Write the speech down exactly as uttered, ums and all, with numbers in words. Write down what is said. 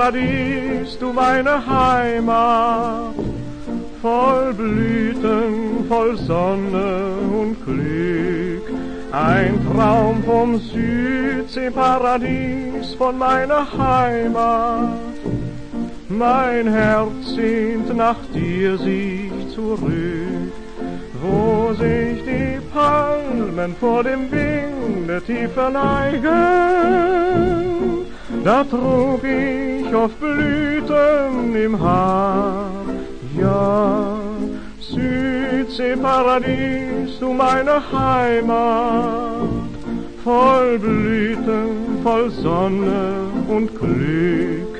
Südseeparadies, du meine Heimat, voll Blüten, voll Sonne und Glück. Ein Traum vom Südseeparadies, von meiner Heimat. Mein Herz sehnt nach dir sich zurück, wo sich die Palmen vor dem Winde tief verneigen. Da trug ich oft Blüten im Haar, ja, Südseeparadies, du meine Heimat, voll Blüten, voll Sonne und Glück.